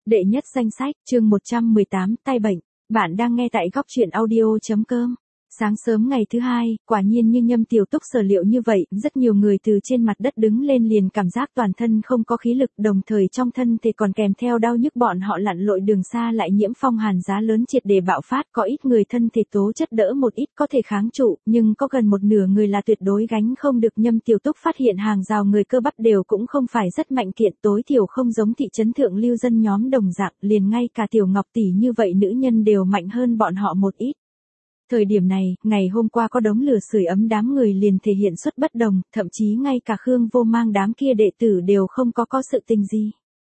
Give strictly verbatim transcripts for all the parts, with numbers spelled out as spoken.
Đệ nhất danh sách, chương một trăm mười tám, tai bệnh. Bạn đang nghe tại góc truyện audio.com. Sáng sớm ngày thứ hai, quả nhiên như Nhâm Tiểu Túc sở liệu như vậy, rất nhiều người từ trên mặt đất đứng lên liền cảm giác toàn thân không có khí lực, đồng thời trong thân thể còn kèm theo đau nhức. Bọn họ lặn lội đường xa lại nhiễm phong hàn giá lớn triệt để bạo phát, có ít người thân thể tố chất đỡ một ít có thể kháng trụ, nhưng có gần một nửa người là tuyệt đối gánh không được. Nhâm Tiểu Túc phát hiện hàng rào người cơ bắp đều cũng không phải rất mạnh kiện, tối thiểu không giống thị trấn thượng lưu dân nhóm đồng dạng, liền ngay cả Tiểu Ngọc tỷ như vậy nữ nhân đều mạnh hơn bọn họ một ít. Thời điểm này, ngày hôm qua có đống lửa sưởi ấm đám người liền thể hiện xuất bất đồng, thậm chí ngay cả Khương Vô Mang đám kia đệ tử đều không có có sự tình gì.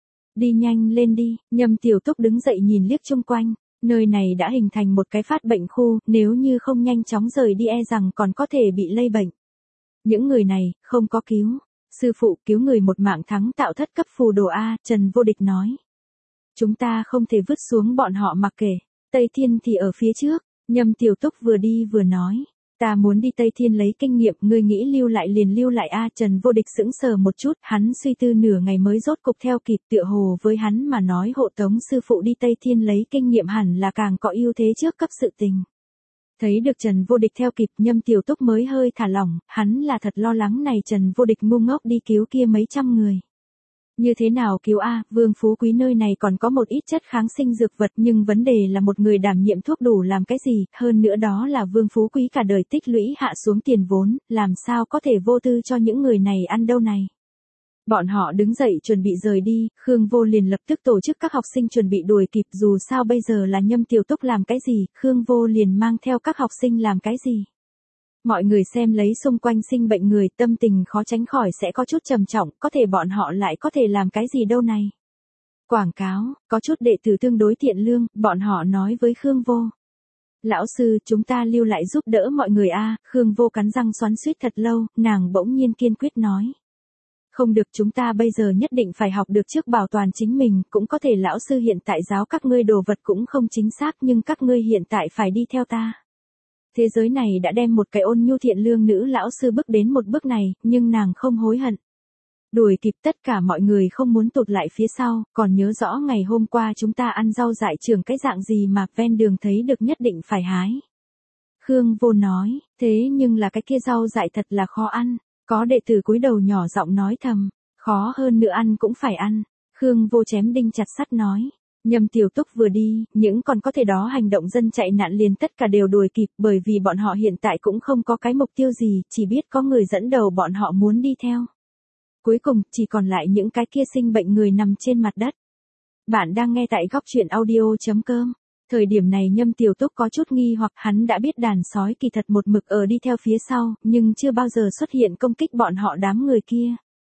Đi nhanh lên đi, Nhâm Tiểu Túc đứng dậy nhìn liếc chung quanh, nơi này đã hình thành một cái phát bệnh khu, nếu như không nhanh chóng rời đi e rằng còn có thể bị lây bệnh. Những người này, không có cứu. Sư phụ cứu người một mạng thắng tạo thất cấp phù đồ A, Trần Vô Địch nói. Chúng ta không thể vứt xuống bọn họ mặc kệ, Tây Thiên thì ở phía trước. Nhâm Tiểu Túc vừa đi vừa nói, ta muốn đi Tây Thiên lấy kinh nghiệm, ngươi nghĩ lưu lại liền lưu lại a. Trần Vô Địch sững sờ một chút, hắn suy tư nửa ngày mới rốt cục theo kịp, tựa hồ với hắn mà nói hộ tống sư phụ đi Tây Thiên lấy kinh nghiệm hẳn là càng có ưu thế trước cấp sự tình. Thấy được Trần Vô Địch theo kịp, Nhâm Tiểu Túc mới hơi thả lỏng, hắn là thật lo lắng này Trần Vô Địch ngu ngốc đi cứu kia mấy trăm người. Như thế nào cứu a? Vương Phú Quý nơi này còn có một ít chất kháng sinh dược vật, nhưng vấn đề là một người đảm nhiệm thuốc đủ làm cái gì, hơn nữa đó là Vương Phú Quý cả đời tích lũy hạ xuống tiền vốn, làm sao có thể vô tư cho những người này ăn đâu này. Bọn họ đứng dậy chuẩn bị rời đi, Khương Vô liền lập tức tổ chức các học sinh chuẩn bị đuổi kịp, dù sao bây giờ là Nhâm Tiểu Túc làm cái gì, Khương Vô liền mang theo các học sinh làm cái gì. Mọi người xem lấy xung quanh sinh bệnh người, tâm tình khó tránh khỏi sẽ có chút trầm trọng, có thể bọn họ lại có thể làm cái gì đâu này. Quảng cáo, có chút đệ tử tương đối thiện lương, bọn họ nói với Khương Vô. Lão sư, chúng ta lưu lại giúp đỡ mọi người a. Khương Vô cắn răng xoắn xuýt thật lâu, nàng bỗng nhiên kiên quyết nói. Không được, chúng ta bây giờ nhất định phải học được trước bảo toàn chính mình, cũng có thể lão sư hiện tại giáo các ngươi đồ vật cũng không chính xác, nhưng các ngươi hiện tại phải đi theo ta. Thế giới này đã đem một cái ôn nhu thiện lương nữ lão sư bước đến một bước này, nhưng nàng không hối hận. Đuổi kịp tất cả mọi người không muốn tụt lại phía sau, còn nhớ rõ ngày hôm qua chúng ta ăn rau dại trường cái dạng gì mà ven đường thấy được nhất định phải hái. Khương Vô nói, thế nhưng là cái kia rau dại thật là khó ăn, có đệ tử cúi đầu nhỏ giọng nói thầm, khó hơn nữa ăn cũng phải ăn. Khương Vô chém đinh chặt sắt nói. Nhâm Tiểu Túc vừa đi, những còn có thể đó hành động dân chạy nạn liền tất cả đều đuổi kịp, bởi vì bọn họ hiện tại cũng không có cái mục tiêu gì, chỉ biết có người dẫn đầu bọn họ muốn đi theo. Cuối cùng, chỉ còn lại những cái kia sinh bệnh người nằm trên mặt đất. Bạn đang nghe tại góc truyện audio.com. Thời điểm này Nhâm Tiểu Túc có chút nghi hoặc hắn đã biết đàn sói kỳ thật một mực ở đi theo phía sau, nhưng chưa bao giờ xuất hiện công kích bọn họ đám người kia.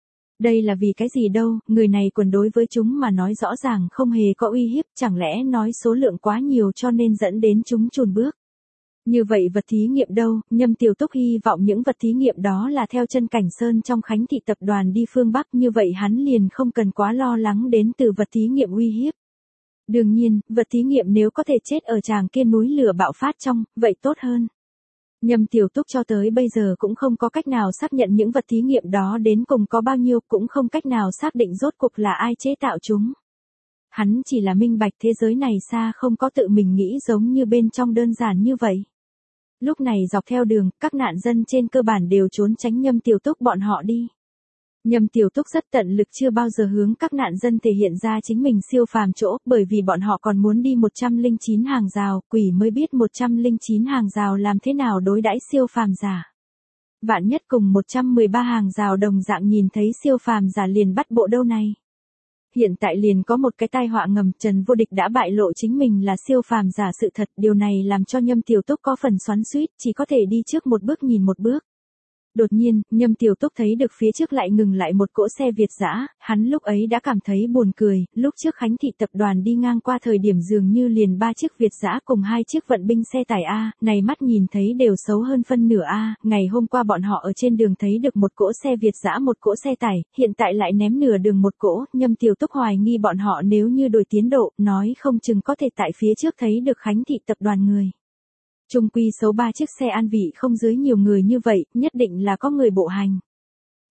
Đây là vì cái gì đâu, người này quần đối với chúng mà nói rõ ràng không hề có uy hiếp, chẳng lẽ nói số lượng quá nhiều cho nên dẫn đến chúng chùn bước. Như vậy vật thí nghiệm đâu, Nhâm Tiểu Túc hy vọng những vật thí nghiệm đó là theo Chân Cảnh Sơn trong Khánh Thị tập đoàn đi phương Bắc, như vậy hắn liền không cần quá lo lắng đến từ vật thí nghiệm uy hiếp. Đương nhiên, vật thí nghiệm nếu có thể chết ở tràng kia núi lửa bạo phát trong, vậy tốt hơn. Nhâm Tiểu Túc cho tới bây giờ cũng không có cách nào xác nhận những vật thí nghiệm đó đến cùng có bao nhiêu, cũng không cách nào xác định rốt cuộc là ai chế tạo chúng. Hắn chỉ là minh bạch thế giới này xa không có tự mình nghĩ giống như bên trong đơn giản như vậy. Lúc này dọc theo đường, các nạn dân trên cơ bản đều trốn tránh Nhâm Tiểu Túc bọn họ đi. Nhâm Tiểu Túc rất tận lực chưa bao giờ hướng các nạn dân thể hiện ra chính mình siêu phàm chỗ, bởi vì bọn họ còn muốn đi một trăm lẻ chín hàng rào, quỷ mới biết một trăm lẻ chín hàng rào làm thế nào đối đãi siêu phàm giả. Vạn nhất cùng một trăm mười ba hàng rào đồng dạng nhìn thấy siêu phàm giả liền bắt bộ đâu này. Hiện tại liền có một cái tai họa ngầm, Trần Vô Địch đã bại lộ chính mình là siêu phàm giả sự thật, điều này làm cho Nhâm Tiểu Túc có phần xoắn xuýt, chỉ có thể đi trước một bước nhìn một bước. Đột nhiên, Nhâm Tiểu Túc thấy được phía trước lại ngừng lại một cỗ xe Việt dã, hắn lúc ấy đã cảm thấy buồn cười, lúc trước Khánh Thị tập đoàn đi ngang qua thời điểm dường như liền ba chiếc Việt dã cùng hai chiếc vận binh xe tải A, này mắt nhìn thấy đều xấu hơn phân nửa A, ngày hôm qua bọn họ ở trên đường thấy được một cỗ xe Việt dã một cỗ xe tải, hiện tại lại ném nửa đường một cỗ, Nhâm Tiểu Túc hoài nghi bọn họ nếu như đổi tiến độ, nói không chừng có thể tại phía trước thấy được Khánh Thị tập đoàn người. Trung quy số ba chiếc xe an vị không dưới nhiều người như vậy, nhất định là có người bộ hành.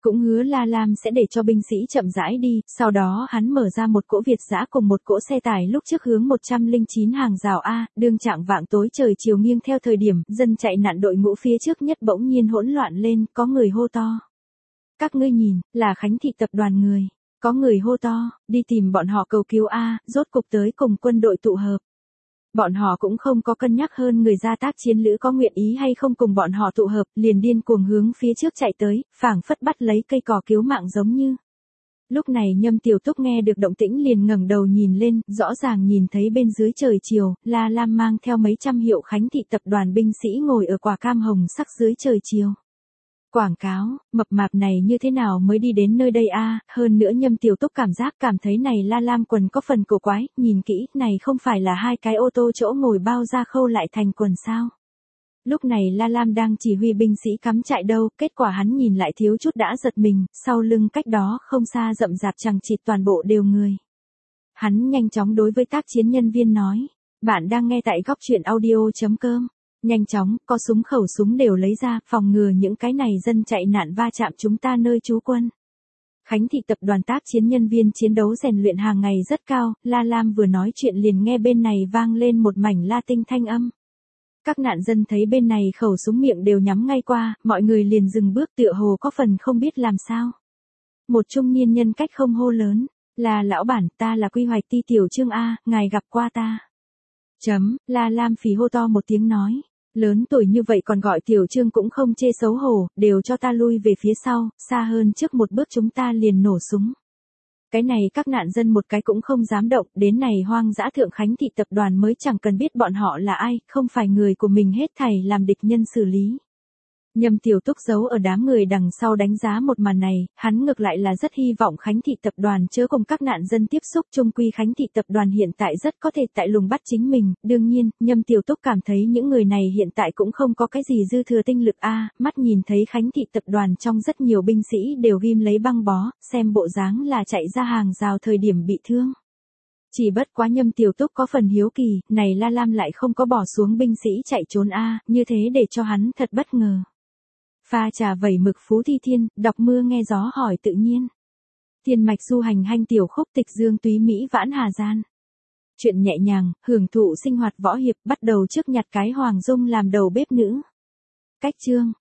Cũng hứa La Lam sẽ để cho binh sĩ chậm rãi đi, sau đó hắn mở ra một cỗ Việt dã cùng một cỗ xe tải lúc trước hướng một trăm lẻ chín hàng rào A, đương trạng vạng tối trời chiều nghiêng theo thời điểm, dân chạy nạn đội ngũ phía trước nhất bỗng nhiên hỗn loạn lên, có người hô to. Các ngươi nhìn, là Khánh Thị tập đoàn người. Có người hô to, đi tìm bọn họ cầu cứu A, rốt cục tới cùng quân đội tụ hợp. Bọn họ cũng không có cân nhắc hơn người ra tác chiến lữ có nguyện ý hay không cùng bọn họ tụ hợp, liền điên cuồng hướng phía trước chạy tới, phảng phất bắt lấy cây cỏ cứu mạng giống như. Lúc này Nhâm Tiểu Túc nghe được động tĩnh liền ngẩng đầu nhìn lên, rõ ràng nhìn thấy bên dưới trời chiều, La Lam mang theo mấy trăm hiệu Khánh Thị tập đoàn binh sĩ ngồi ở quả cam hồng sắc dưới trời chiều. Quảng cáo, mập mạp này như thế nào mới đi đến nơi đây a? Hơn nữa Nhâm Tiểu Túc cảm giác cảm thấy này La Lam quần có phần cổ quái, nhìn kỹ, này không phải là hai cái ô tô chỗ ngồi bao ra khâu lại thành quần sao? Lúc này La Lam đang chỉ huy binh sĩ cắm trại đâu, kết quả hắn nhìn lại thiếu chút đã giật mình, sau lưng cách đó không xa rậm rạp chằng chịt toàn bộ đều người. Hắn nhanh chóng đối với tác chiến nhân viên nói, bạn đang nghe tại góc truyện audio.com. Nhanh chóng, có súng khẩu súng đều lấy ra, phòng ngừa những cái này dân chạy nạn va chạm chúng ta nơi trú quân. Khánh Thị tập đoàn tác chiến nhân viên chiến đấu rèn luyện hàng ngày rất cao, La Lam vừa nói chuyện liền nghe bên này vang lên một mảnh la tinh thanh âm. Các nạn dân thấy bên này khẩu súng miệng đều nhắm ngay qua, mọi người liền dừng bước tựa hồ có phần không biết làm sao. Một trung niên nhân cách không hô lớn, là lão bản, ta là Quy Hoạch Ti Tiểu Trương A, ngài gặp qua ta. Chấm, La Lam phì hô to một tiếng nói. Lớn tuổi như vậy còn gọi Tiểu Trương cũng không chê xấu hổ, đều cho ta lui về phía sau, xa hơn trước một bước chúng ta liền nổ súng. Cái này các nạn dân một cái cũng không dám động, đến này hoang dã Thượng Khánh Thị tập đoàn mới chẳng cần biết bọn họ là ai, không phải người của mình hết thảy làm địch nhân xử lý. Nhâm Tiểu Túc giấu ở đám người đằng sau đánh giá một màn này, hắn ngược lại là rất hy vọng Khánh Thị tập đoàn chớ cùng các nạn dân tiếp xúc, chung quy Khánh Thị tập đoàn hiện tại rất có thể tại lùng bắt chính mình, đương nhiên, Nhâm Tiểu Túc cảm thấy những người này hiện tại cũng không có cái gì dư thừa tinh lực a, mắt nhìn thấy Khánh Thị tập đoàn trong rất nhiều binh sĩ đều ghim lấy băng bó, xem bộ dáng là chạy ra hàng rào thời điểm bị thương. Chỉ bất quá Nhâm Tiểu Túc có phần hiếu kỳ, này La Lam lại không có bỏ xuống binh sĩ chạy trốn a, như thế để cho hắn thật bất ngờ. Pha trà vẩy mực Phú Thi Thiên, đọc mưa nghe gió hỏi tự nhiên. Thiên mạch du hành hanh tiểu khúc tịch dương túy Mỹ vãn hà gian. Chuyện nhẹ nhàng, hưởng thụ sinh hoạt võ hiệp bắt đầu trước nhặt cái Hoàng Dung làm đầu bếp nữ. Cách chương.